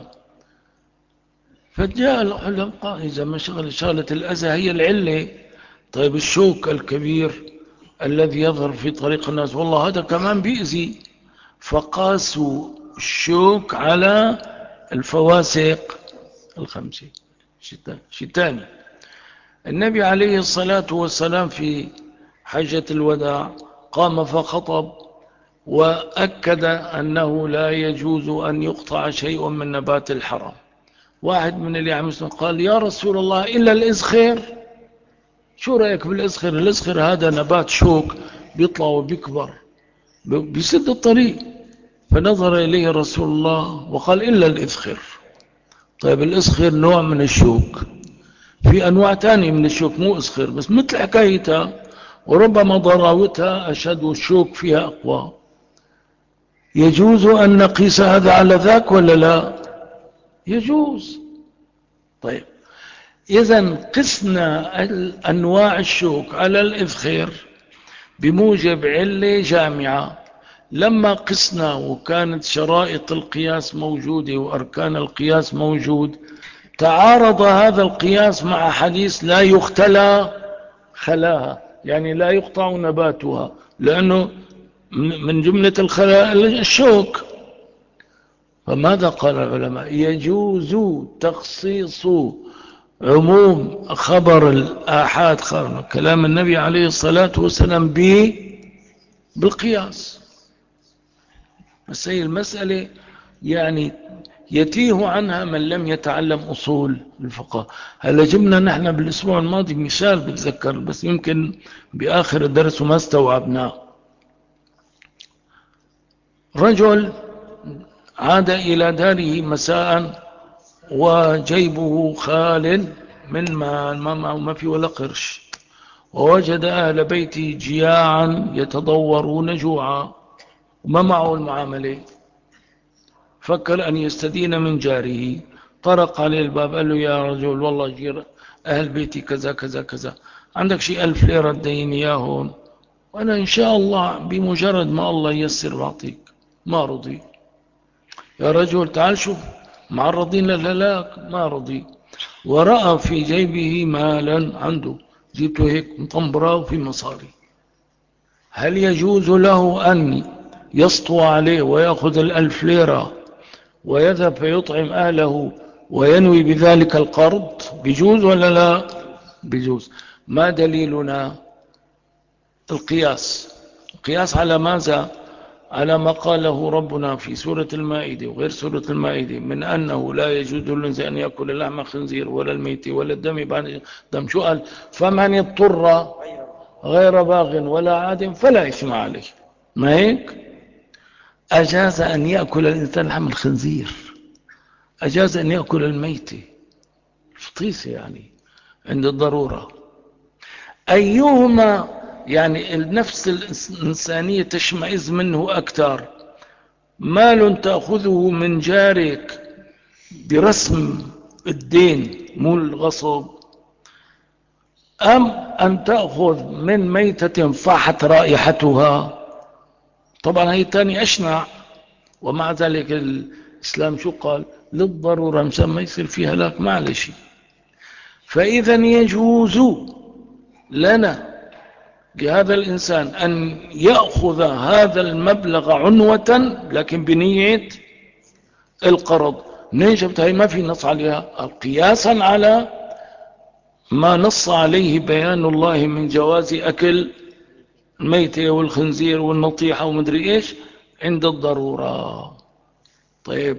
فجاء العلماء إذا ما شغلة الأذى هي العلة، طيب الشوك الكبير الذي يظهر في طريق الناس والله هذا كمان بيأذي، فقاسوا الشوك على الفواسق ال5. شيء ثاني، النبي عليه الصلاة والسلام في حجة الوداع قام فخطب وأكد أنه لا يجوز أن يقطع شيء من نبات الحرم. واحد من اللي عم يسمع قال يا رسول الله إلا الإزخر، شو رأيك بالإزخر؟ الإزخر هذا نبات شوك بيطلع وبيكبر بيسد الطريق. فنظر إليه رسول الله وقال إلا الإزخر. طيب الإزخر نوع من الشوك، في أنواع تانية من الشوك مو إزخر بس مثل حكايتها، وربما ضراوتها أشد والشوك فيها أقوى. يجوز أن نقيس هذا على ذاك ولا لا؟ يجوز. طيب إذن قسنا أنواع الشوك على الإذخر بموجب علة جامعة. لما قسنا وكانت شرائط القياس موجودة وأركان القياس موجود، تعارض هذا القياس مع حديث لا يختلى خلاها، يعني لا يقطع نباتها، لأنه من جملة الخلاء الشوك. فماذا قال العلماء؟ يجوز تخصيص عموم خبر الآحاد كلام النبي عليه الصلاة والسلام بالقياس. بس هي المسألة يعني يتيه عنها من لم يتعلم أصول الفقه. هلا جبنا نحن بالأسبوع الماضي مثال بتذكر بس يمكن بآخر الدرس وما استوعبناه. رجل عاد إلى داره مساء وجيبه خال من مال، ما معه ما في ولا قرش، ووجد أهل بيته جياعا يتضورون جوعا وما معه المعاملة. فكر أن يستدين من جاره، طرق عليه الباب قال له يا رجل والله جير أهل بيتي كذا كذا كذا، عندك شيء 1000 ليرة تدين إياهم؟ وأنا إن شاء الله بمجرد ما الله ييسر بعطيك. ما رضي. يا رجل تعال شوف، معرضين للهلاك، ما رضي. ورأى في جيبه مالا عنده، جيته هيك مطنبرة وفي مصاري. هل يجوز له أن يسطو عليه ويأخذ 1000 ليرة ويذهب فيطعم أهله وينوي بذلك القرض؟ بيجوز ولا لا؟ بيجوز. ما دليلنا؟ القياس على ماذا؟ على ما قاله ربنا في سورة المائدة وغير سورة المائدة من أنه لا يجوز للإنسان أن يأكل لحم الخنزير ولا الميت ولا الدم بعد دم. شو قال؟ فمن اضطر غير باغ ولا عاد فلا إثم عليه. ما هيك؟ أجاز أن يأكل الإنسان لحم الخنزير، أجاز أن يأكل الميت، فطيسة يعني عند الضرورة. أيهما يعني النفس الإنسانية تشمئز منه أكثر؟ مال تأخذه من جارك برسم الدين مو الغصب، أم أن تأخذ من ميتة فاحت رائحتها؟ طبعا هي الثاني أشنع. ومع ذلك الإسلام شو قال؟ للضرورة مسمى يصير فيها هلاك معلش. فإذا يجوز لنا لهذا الإنسان أن يأخذ هذا المبلغ عنوة لكن بنية القرض. نجبت هي ما في نص عليها، قياسا على ما نص عليه بيان الله من جواز أكل الميتة والخنزير والنطيحة ومدري إيش عند الضرورة. طيب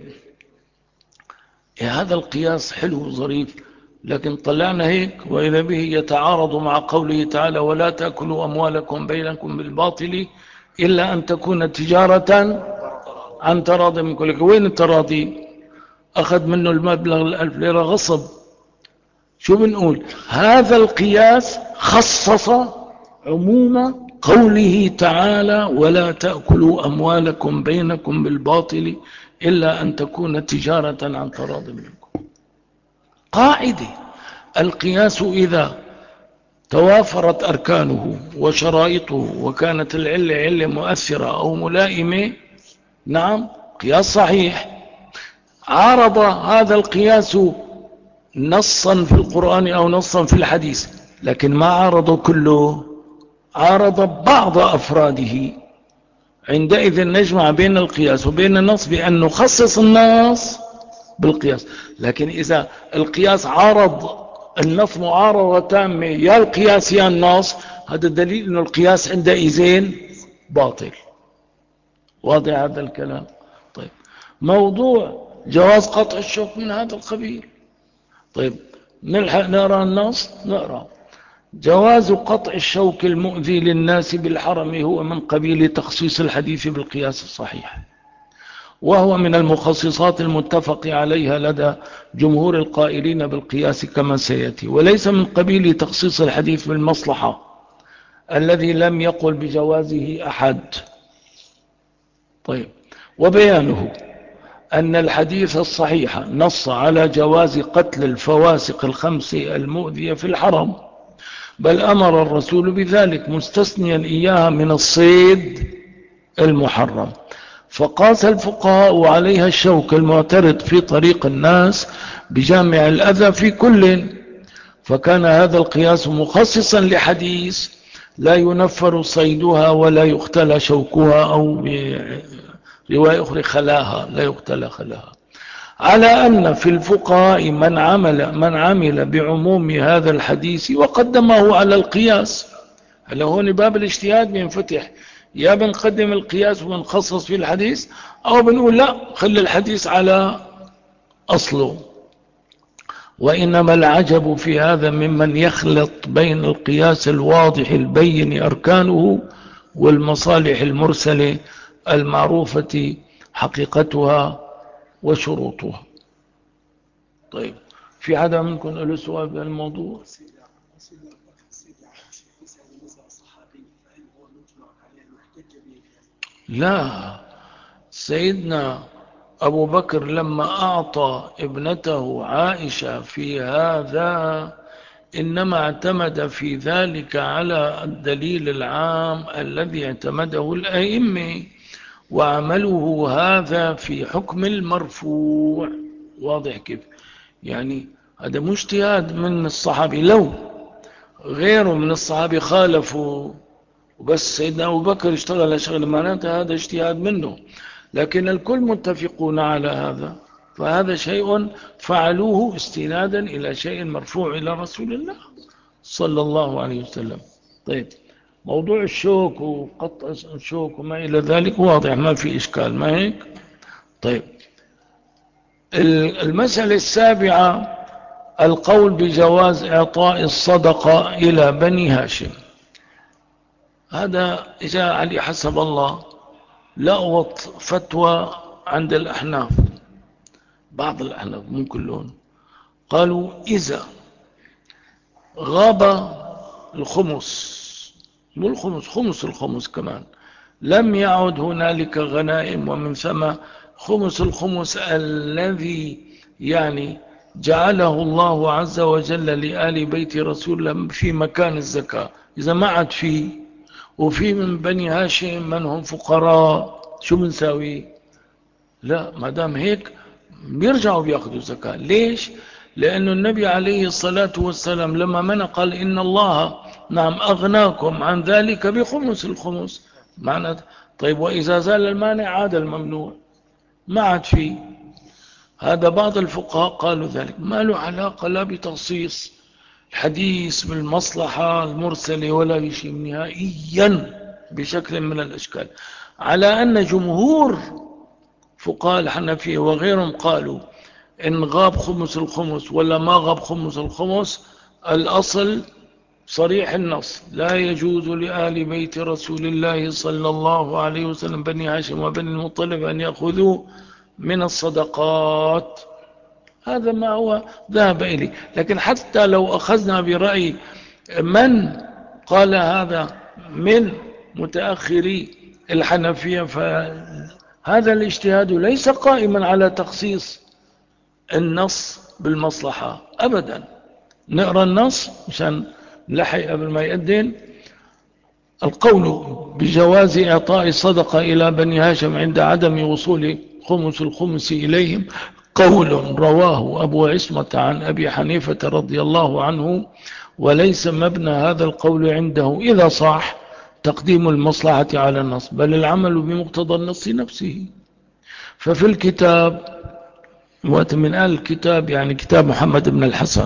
هذا القياس حلو وظريف، لكن طلعنا هيك وإذا به يتعارض مع قوله تعالى ولا تأكلوا أموالكم بينكم بالباطل إلا أن تكون تجارة عن تراضي منكم. لك وين التراضي؟ أخذ منه المبلغ 1000 ليرة غصب. شو بنقول؟ هذا القياس خصص عموم قوله تعالى ولا تأكلوا أموالكم بينكم بالباطل إلا أن تكون تجارة عن تراض منكم. قاعدة: القياس إذا توافرت أركانه وشرائطه وكانت العلة مؤثرة أو ملائمة، نعم قياس صحيح. عارض هذا القياس نصا في القرآن أو نصا في الحديث، لكن ما عارض كله، عارض بعض أفراده. عندئذ نجمع بين القياس وبين النص بأن نخصص النص بالقياس. لكن إذا القياس عارض النص معارضة تامة، يا القياس يا النص، هذا الدليل أن القياس عندئذ باطل. واضح هذا الكلام؟ طيب موضوع جواز قطع الشوك من هذا القبيل. طيب نلحق نقرأ النص. نقرأ: جواز قطع الشوك المؤذي للناس بالحرم هو من قبيل تخصيص الحديث بالقياس الصحيح، وهو من المخصصات المتفق عليها لدى جمهور القائلين بالقياس كما سيأتي، وليس من قبيل تخصيص الحديث بالمصلحة الذي لم يقل بجوازه أحد. طيب وبيانه أن الحديث الصحيح نص على جواز قتل الفواسق الخمس المؤذية في الحرم، بل أمر الرسول بذلك مستثنيا إياها من الصيد المحرم. فقاس الفقهاء عليها الشوك المعترض في طريق الناس بجامع الأذى في كل، فكان هذا القياس مخصصا لحديث لا ينفر صيدها ولا يختلى شوكها، أو رواية أخرى خلاها، لا يختلى خلاها. على أن في الفقهاء من عمل بعموم هذا الحديث وقدمه على القياس. هلا هون باب الاجتهاد بينفتح، يا بنقدم القياس ونخصص في الحديث، أو بنقول لا خلي الحديث على أصله. وإنما العجب في هذا ممن يخلط بين القياس الواضح البين أركانه والمصالح المرسلة المعروفة حقيقتها وشروطها. طيب في حدا منكم له سؤال بالموضوع؟ لا، سيدنا أبو بكر لما أعطى ابنته عائشة في هذا إنما اعتمد في ذلك على الدليل العام الذي اعتمده الأئمة، وعمله هذا في حكم المرفوع. واضح كيف؟ يعني هذا مش اجتهاد من الصحابي، لو غيره من الصحابي خالفوا وبس سيدنا أبو بكر اشتغل شغل معناته هذا اجتهاد منه، لكن الكل متفقون على هذا، فهذا شيء فعلوه استنادا إلى شيء مرفوع إلى رسول الله صلى الله عليه وسلم. طيب، موضوع الشوك وقطع الشوك وما إلى ذلك واضح، ما في إشكال، ما هيك؟ طيب، المسألة السابعة القول بجواز إعطاء الصدقة إلى بني هاشم. هذا جاء علي حسب الله لغوط فتوى عند الأحناف، بعض الأحناف مو كلهم، قالوا إذا غاب الخمس، مو الخمس، خمس الخمس كمان، لم يعد هنالك غنائم، ومن ثم خمس الخمس الذي يعني جعله الله عز وجل لآل بيت رسول الله في مكان الزكاة، إذا ما عاد فيه وفي من بني هاشم من هم فقراء، شو بنساوي؟ لا، ما دام هيك بيرجعوا بياخذوا زكاة. ليش؟ لأن النبي عليه الصلاة والسلام لما من قال إن الله نعم أغناكم عن ذلك بخمس الخمس، معنى طيب وإذا زال المانع عاد الممنوع، ما عاد فيه. هذا بعض الفقهاء قالوا ذلك، ما له علاقة لا بتخصيص الحديث بالمصلحة المرسلة ولا بشيء نهائيا بشكل من الأشكال، على أن جمهور فقهاء الحنفية وغيرهم قالوا إن غاب خمس الخمس ولا ما غاب خمس الخمس، الأصل صريح النص لا يجوز لآل بيت رسول الله صلى الله عليه وسلم بني هاشم وبني المطلب أن يأخذوا من الصدقات. هذا ما هو ذهب إليه. لكن حتى لو أخذنا برأي من قال هذا من متأخري الحنفية، فهذا الاجتهاد ليس قائما على تخصيص النص بالمصلحة أبدا. نقرأ النص مشان نلحق قبل ما يأذن. القول بجواز إعطاء الصدقة إلى بني هاشم عند عدم وصول خمس الخمس إليهم قول رواه أبو عصمة عن أبي حنيفة رضي الله عنه، وليس مبنى هذا القول عنده إذا صح تقديم المصلحة على النص، بل العمل بمقتضى النص نفسه. ففي الكتاب، ومن آل الكتاب يعني كتاب محمد بن الحسن،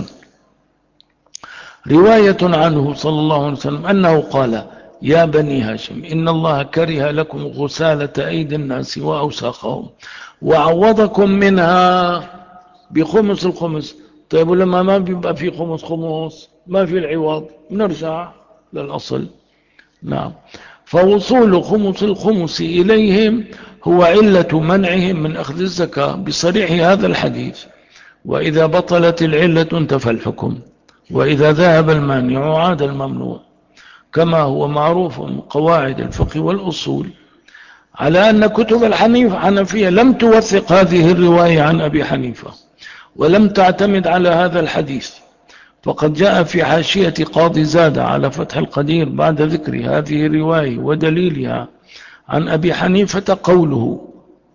رواية عنه صلى الله عليه وسلم أنه قال يا بني هاشم إن الله كره لكم غسالة أيدي الناس وأوساخهم وعوضكم منها بخمس الخمس. طيب لما ما بيبقى في خمس خمس ما في العوض، نرجع للأصل. نعم، فوصول خمس الخمس إليهم هو علة منعهم من أخذ الزكاة بصريح هذا الحديث، وإذا بطلت العلة انتفى الحكم، وإذا ذهب المانع عاد الممنوع، كما هو معروف من قواعد الفقه والأصول، على أن كتب الحنفية لم توثق هذه الرواية عن أبي حنيفة ولم تعتمد على هذا الحديث. فقد جاء في حاشية قاضي زاد على فتح القدير بعد ذكر هذه الرواية ودليلها عن أبي حنيفة قوله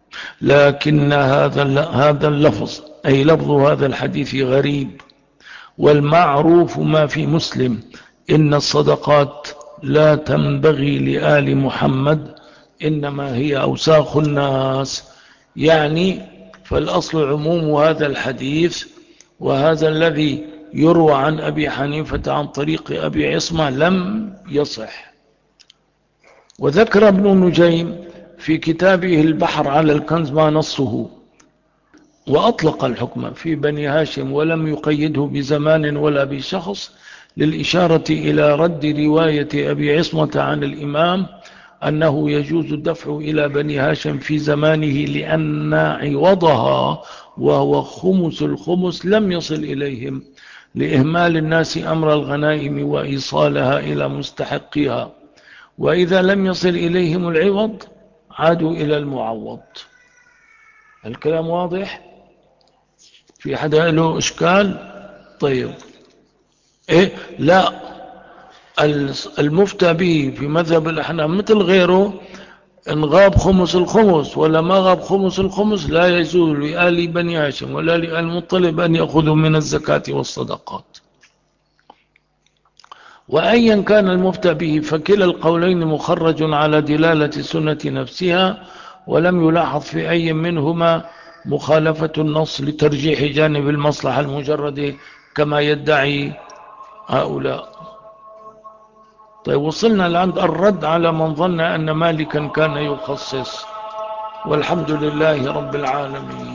لكن هذا اللفظ أي لفظ هذا الحديث غريب، والمعروف ما في مسلم إن الصدقات لا تنبغي لآل محمد إنما هي أوساخ الناس. يعني فالأصل عموم هذا الحديث، وهذا الذي يروى عن أبي حنيفة عن طريق أبي عصمة لم يصح. وذكر ابن نجيم في كتابه البحر على الكنز ما نصه، وأطلق الحكم في بني هاشم ولم يقيده بزمان ولا بشخص، للإشارة إلى رد رواية أبي عصمة عن الإمام أنه يجوز الدفع إلى بني هاشم في زمانه لأن عوضها وهو خمس الخمس لم يصل إليهم لإهمال الناس أمر الغنائم وإيصالها إلى مستحقها، وإذا لم يصل إليهم العوض عادوا إلى المعوض. الكلام واضح؟ في حدا له إشكال؟ طيب، إيه لا، المفتى به في مذهب الأحناف مثل غيره، إن غاب خمس الخمس ولا ما غاب خمس الخمس لا يجوز لآل بني هاشم ولا لآل المطلب أن يأخذوا من الزكاة والصدقات. وأيا كان المفتى به فكلا القولين مخرج على دلالة سنة نفسها، ولم يلاحظ في أي منهما مخالفة النص لترجيح جانب المصلحة المجرد كما يدعي هؤلاء. طيب وصلنا الآن الرد على من ظن أن مالكا كان يخصص، والحمد لله رب العالمين.